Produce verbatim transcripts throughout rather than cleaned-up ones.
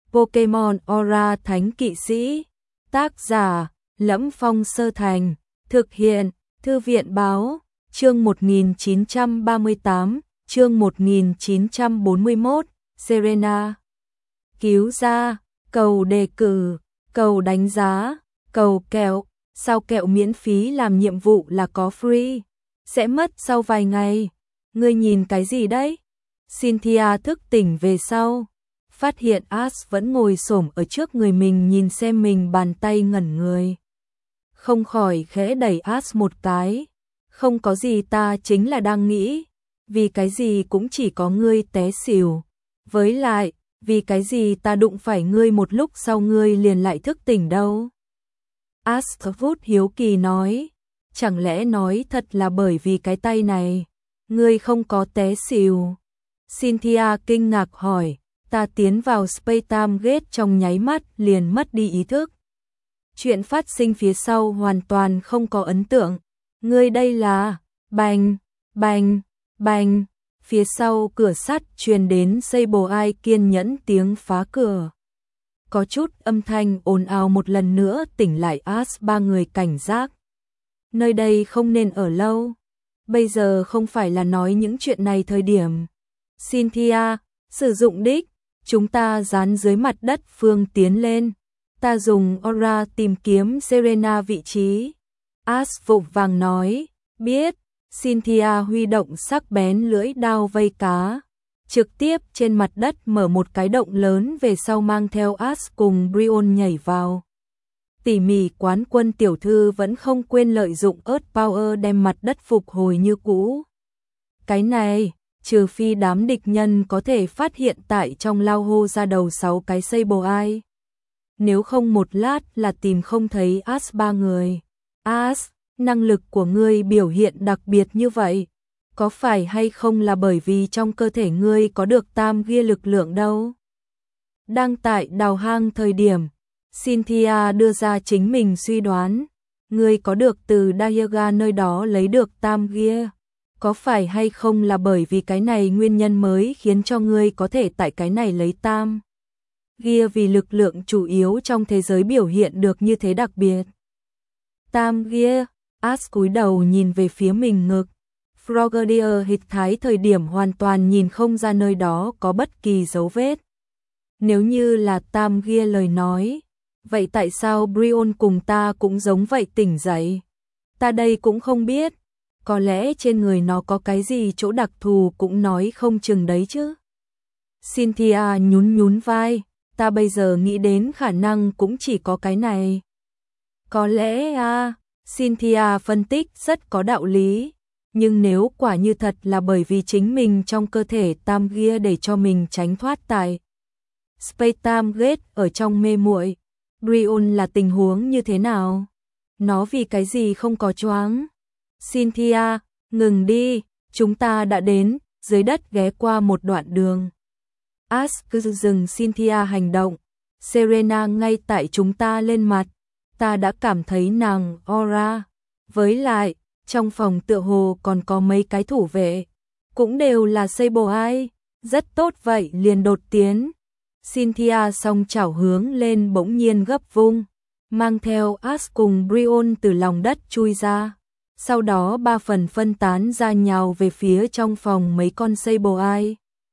Pokemon Aura Thánh Kỵ Sĩ. Tác giả: Lẫm Phong Sơ Thành. Thực hiện: Thư viện Báo. Chương một nghìn chín trăm ba mươi tám, chương một nghìn chín trăm bốn mươi mốt, Serena. Cứu ra, cầu đề cử, cầu đánh giá, cầu kẹo. Sao kẹo miễn phí làm nhiệm vụ là có free? Sẽ mất sau vài ngày. Ngươi nhìn cái gì đấy? Cynthia thức tỉnh về sau, phát hiện Ash vẫn ngồi xổm ở trước người mình nhìn xem mình, bàn tay ngẩn người. Không khỏi khẽ đẩy Ash một cái. Không có gì, ta chính là đang nghĩ, vì cái gì cũng chỉ có ngươi té xỉu. Với lại, vì cái gì ta đụng phải ngươi một lúc sau ngươi liền lại thức tỉnh đâu? Ashwood hiếu kỳ nói, chẳng lẽ nói thật là bởi vì cái tay này, ngươi không có té xỉu? Cynthia kinh ngạc hỏi, ta tiến vào Spacetime Gate trong nháy mắt liền mất đi ý thức. Chuyện phát sinh phía sau hoàn toàn không có ấn tượng. Ngươi đây là... Bành, bành, bành. Phía sau cửa sắt truyền đến Sable Eye kiên nhẫn tiếng phá cửa. Có chút âm thanh ồn ào một lần nữa tỉnh lại Ash ba người cảnh giác. Nơi đây không nên ở lâu. Bây giờ không phải là nói những chuyện này thời điểm. Cynthia, sử dụng đích. Chúng ta dán dưới mặt đất phương tiến lên. Ta dùng Aura tìm kiếm Serena vị trí. Ash vội vàng nói, biết. Cynthia huy động sắc bén lưỡi đao vây cá, trực tiếp trên mặt đất mở một cái động lớn, về sau mang theo Ash cùng Brion nhảy vào. Tỉ mỉ quán quân tiểu thư vẫn không quên lợi dụng Earth Power đem mặt đất phục hồi như cũ. Cái này, trừ phi đám địch nhân có thể phát hiện tại trong lao hô ra đầu sáu cái Sable Eye. Nếu không một lát là tìm không thấy Ash ba người. Ash, năng lực của ngươi biểu hiện đặc biệt như vậy, có phải hay không là bởi vì trong cơ thể ngươi có được tam gia lực lượng đâu? Đang tại đào hang thời điểm, Cynthia đưa ra chính mình suy đoán, ngươi có được từ Dialga nơi đó lấy được tam gia, có phải hay không là bởi vì cái này nguyên nhân mới khiến cho ngươi có thể tại cái này lấy tam gia, vì lực lượng chủ yếu trong thế giới biểu hiện được như thế đặc biệt. Tam gia. Ash cúi đầu nhìn về phía mình ngực. Frogadier hít thái thời điểm hoàn toàn nhìn không ra nơi đó có bất kỳ dấu vết. Nếu như là tam gia lời nói, vậy tại sao Brion cùng ta cũng giống vậy tỉnh dậy? Ta đây cũng không biết. Có lẽ trên người nó có cái gì chỗ đặc thù cũng nói không chừng đấy chứ. Cynthia nhún nhún vai. Ta bây giờ nghĩ đến khả năng cũng chỉ có cái này. Có lẽ à... Cynthia phân tích rất có đạo lý, nhưng nếu quả như thật là bởi vì chính mình trong cơ thể tam gia để cho mình tránh thoát tại Spacetime Gate ở trong mê muội, Brion là tình huống như thế nào? Nó vì cái gì không có choáng? Cynthia, ngừng đi, chúng ta đã đến, dưới đất ghé qua một đoạn đường. Ash cứ dừng Cynthia hành động, Serena ngay tại chúng ta lên mặt. Ta đã cảm thấy nàng aura, với lại, trong phòng tựa hồ còn có mấy cái thủ vệ, cũng đều là Sable Eye, rất tốt vậy liền đột tiến. Cynthia song chảo hướng lên bỗng nhiên gấp vung, mang theo Ash cùng Brion từ lòng đất chui ra, sau đó ba phần phân tán ra nhào về phía trong phòng mấy con Sable Eye.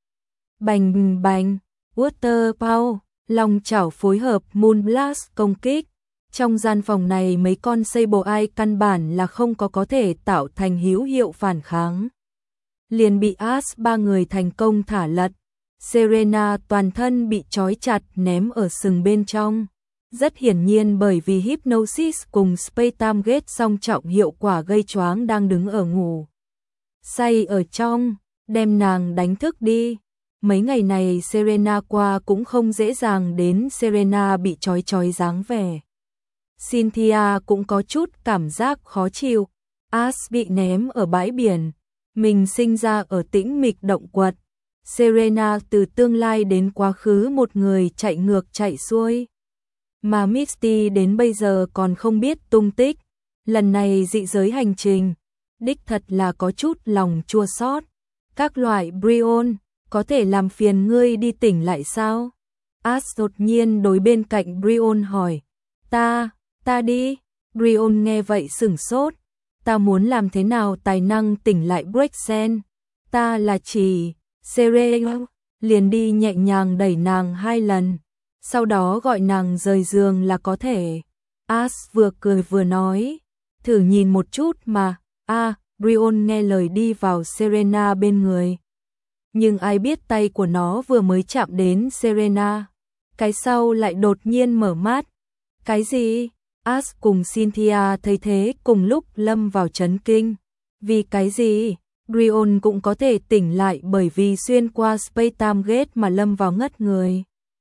Bành bành, Water Power, lòng chảo phối hợp Moonblast công kích. Trong gian phòng này mấy con Sable Eye căn bản là không có có thể tạo thành hữu hiệu phản kháng. Liền bị Ash ba người thành công thả lật. Serena toàn thân bị trói chặt ném ở sừng bên trong. Rất hiển nhiên bởi vì Hypnosis cùng Spacetime Gate song trọng hiệu quả gây choáng đang đứng ở ngủ say ở trong, đem nàng đánh thức đi. Mấy ngày này Serena qua cũng không dễ dàng, đến Serena bị trói trói dáng vẻ. Cynthia cũng có chút cảm giác khó chịu. Ash bị ném ở bãi biển, mình sinh ra ở tĩnh mịch động quật. Serena từ tương lai đến quá khứ một người chạy ngược chạy xuôi. Mà Misty đến bây giờ còn không biết tung tích. Lần này dị giới hành trình, đích thật là có chút lòng chua xót. Các loại Brion, có thể làm phiền ngươi đi tỉnh lại sao? Ash đột nhiên đối bên cạnh Brion hỏi. Ta, ta đi. Brion nghe vậy sửng sốt. Ta muốn làm thế nào tài năng tỉnh lại Brexen? Ta là chỉ Serena. Liền đi nhẹ nhàng đẩy nàng hai lần. Sau đó gọi nàng rời giường là có thể. Ash vừa cười vừa nói. Thử nhìn một chút mà. A, à, Brion nghe lời đi vào Serena bên người. Nhưng ai biết tay của nó vừa mới chạm đến Serena. Cái sau lại đột nhiên mở mắt. Cái gì? Ash cùng Cynthia thấy thế cùng lúc lâm vào chấn kinh. Vì cái gì? Brion cũng có thể tỉnh lại bởi vì xuyên qua Space-Time Gate mà lâm vào ngất người.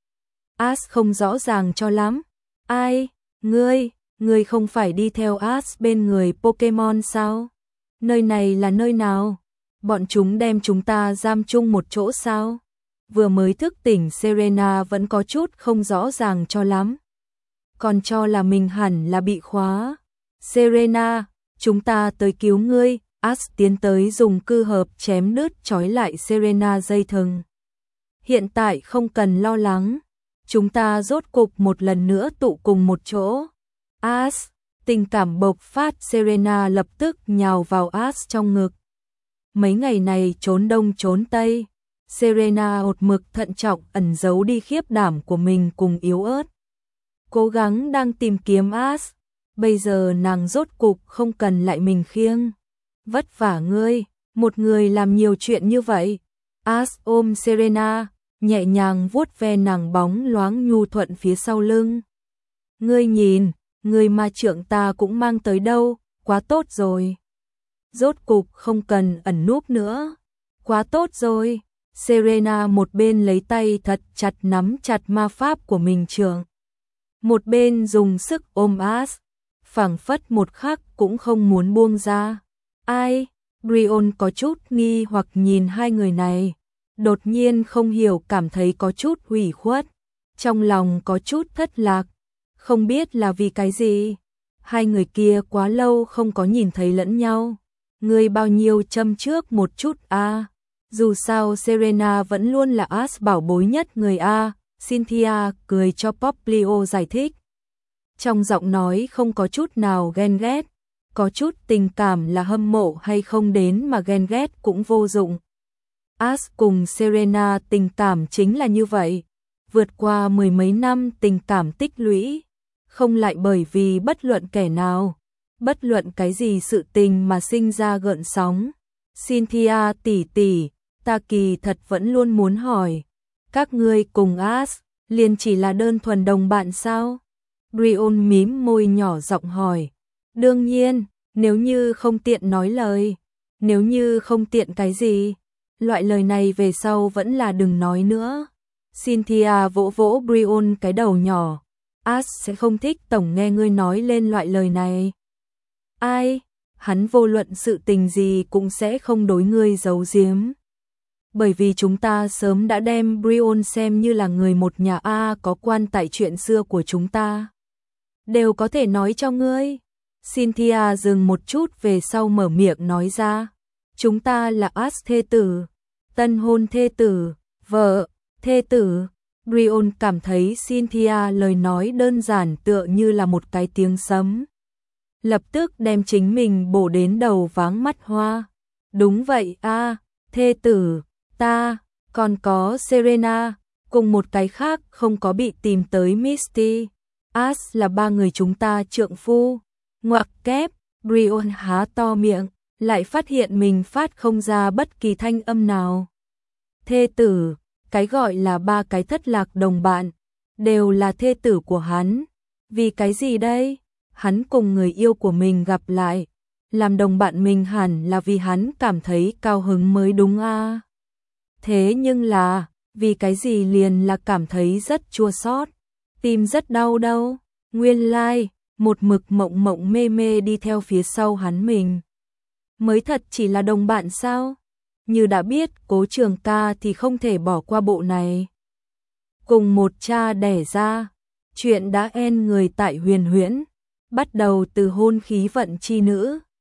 Ash không rõ ràng cho lắm. Ai? Ngươi? Ngươi không phải đi theo Ash bên người Pokemon sao? Nơi này là nơi nào? Bọn chúng đem chúng ta giam chung một chỗ sao? Vừa mới thức tỉnh Serena vẫn có chút không rõ ràng cho lắm. Còn cho là mình hẳn là bị khóa. Serena, chúng ta tới cứu ngươi. Ash tiến tới dùng cư hợp chém đứt trói lại Serena dây thừng. Hiện tại không cần lo lắng. Chúng ta rốt cục một lần nữa tụ cùng một chỗ. Ash, tình cảm bộc phát, Serena lập tức nhào vào Ash trong ngực. Mấy ngày này trốn đông trốn tây, Serena một mực thận trọng ẩn giấu đi khiếp đảm của mình cùng yếu ớt. Cố gắng đang tìm kiếm Ash, bây giờ nàng rốt cục không cần lại mình khiêng. Vất vả ngươi, một người làm nhiều chuyện như vậy. Ash ôm Serena, nhẹ nhàng vuốt ve nàng bóng loáng nhu thuận phía sau lưng. Ngươi nhìn, người ma trượng ta cũng mang tới đâu, quá tốt rồi. Rốt cục không cần ẩn núp nữa. Quá tốt rồi. Serena một bên lấy tay thật chặt nắm chặt ma pháp của mình trượng. Một bên dùng sức ôm Ash, phảng phất một khắc cũng không muốn buông ra. Ai? Brion có chút nghi hoặc nhìn hai người này. Đột nhiên không hiểu cảm thấy có chút hủy khuất. Trong lòng có chút thất lạc. Không biết là vì cái gì. Hai người kia quá lâu không có nhìn thấy lẫn nhau. Người bao nhiêu châm trước một chút a. À. Dù sao Serena vẫn luôn là Ash bảo bối nhất người a. À. Cynthia cười cho Poplio giải thích. Trong giọng nói không có chút nào ghen ghét. Có chút tình cảm là hâm mộ hay không đến mà ghen ghét cũng vô dụng. Ash cùng Serena tình cảm chính là như vậy. Vượt qua mười mấy năm tình cảm tích lũy. Không lại bởi vì bất luận kẻ nào, bất luận cái gì sự tình mà sinh ra gợn sóng. Cynthia tỷ tỷ, ta kỳ thật vẫn luôn muốn hỏi. Các ngươi cùng Ash, liền chỉ là đơn thuần đồng bạn sao? Brion mím môi nhỏ giọng hỏi. Đương nhiên, nếu như không tiện nói lời. Nếu như không tiện cái gì? Loại lời này về sau vẫn là đừng nói nữa. Cynthia vỗ vỗ Brion cái đầu nhỏ. Ash sẽ không thích tổng nghe ngươi nói lên loại lời này. Ai? Hắn vô luận sự tình gì cũng sẽ không đối ngươi giấu giếm. Bởi vì chúng ta sớm đã đem Brion xem như là người một nhà A có quan tại chuyện xưa của chúng ta. Đều có thể nói cho ngươi. Cynthia dừng một chút về sau mở miệng nói ra. Chúng ta là Ash thê tử, tân hôn thê tử, vợ, thê tử. Brion cảm thấy Cynthia lời nói đơn giản tựa như là một cái tiếng sấm. Lập tức đem chính mình bổ đến đầu váng mắt hoa. Đúng vậy a, à, thê tử, ta, còn có Serena, cùng một cái khác không có bị tìm tới Misty. Ash là ba người chúng ta trượng phu. Ngoặc kép, Brion há to miệng, lại phát hiện mình phát không ra bất kỳ thanh âm nào. Thê tử, cái gọi là ba cái thất lạc đồng bạn, đều là thê tử của hắn. Vì cái gì đây? Hắn cùng người yêu của mình gặp lại, làm đồng bạn mình hẳn là vì hắn cảm thấy cao hứng mới đúng a. À? Thế nhưng là, vì cái gì liền là cảm thấy rất chua xót, tim rất đau đâu. Nguyên lai, like, một mực mộng mộng mê mê đi theo phía sau hắn mình. Mới thật chỉ là đồng bạn sao? Như đã biết Cố Trường Ca thì không thể bỏ qua bộ này. Cùng một cha đẻ ra, chuyện đã en người tại Huyền Huyễn, bắt đầu từ hôn khí vận chi nữ.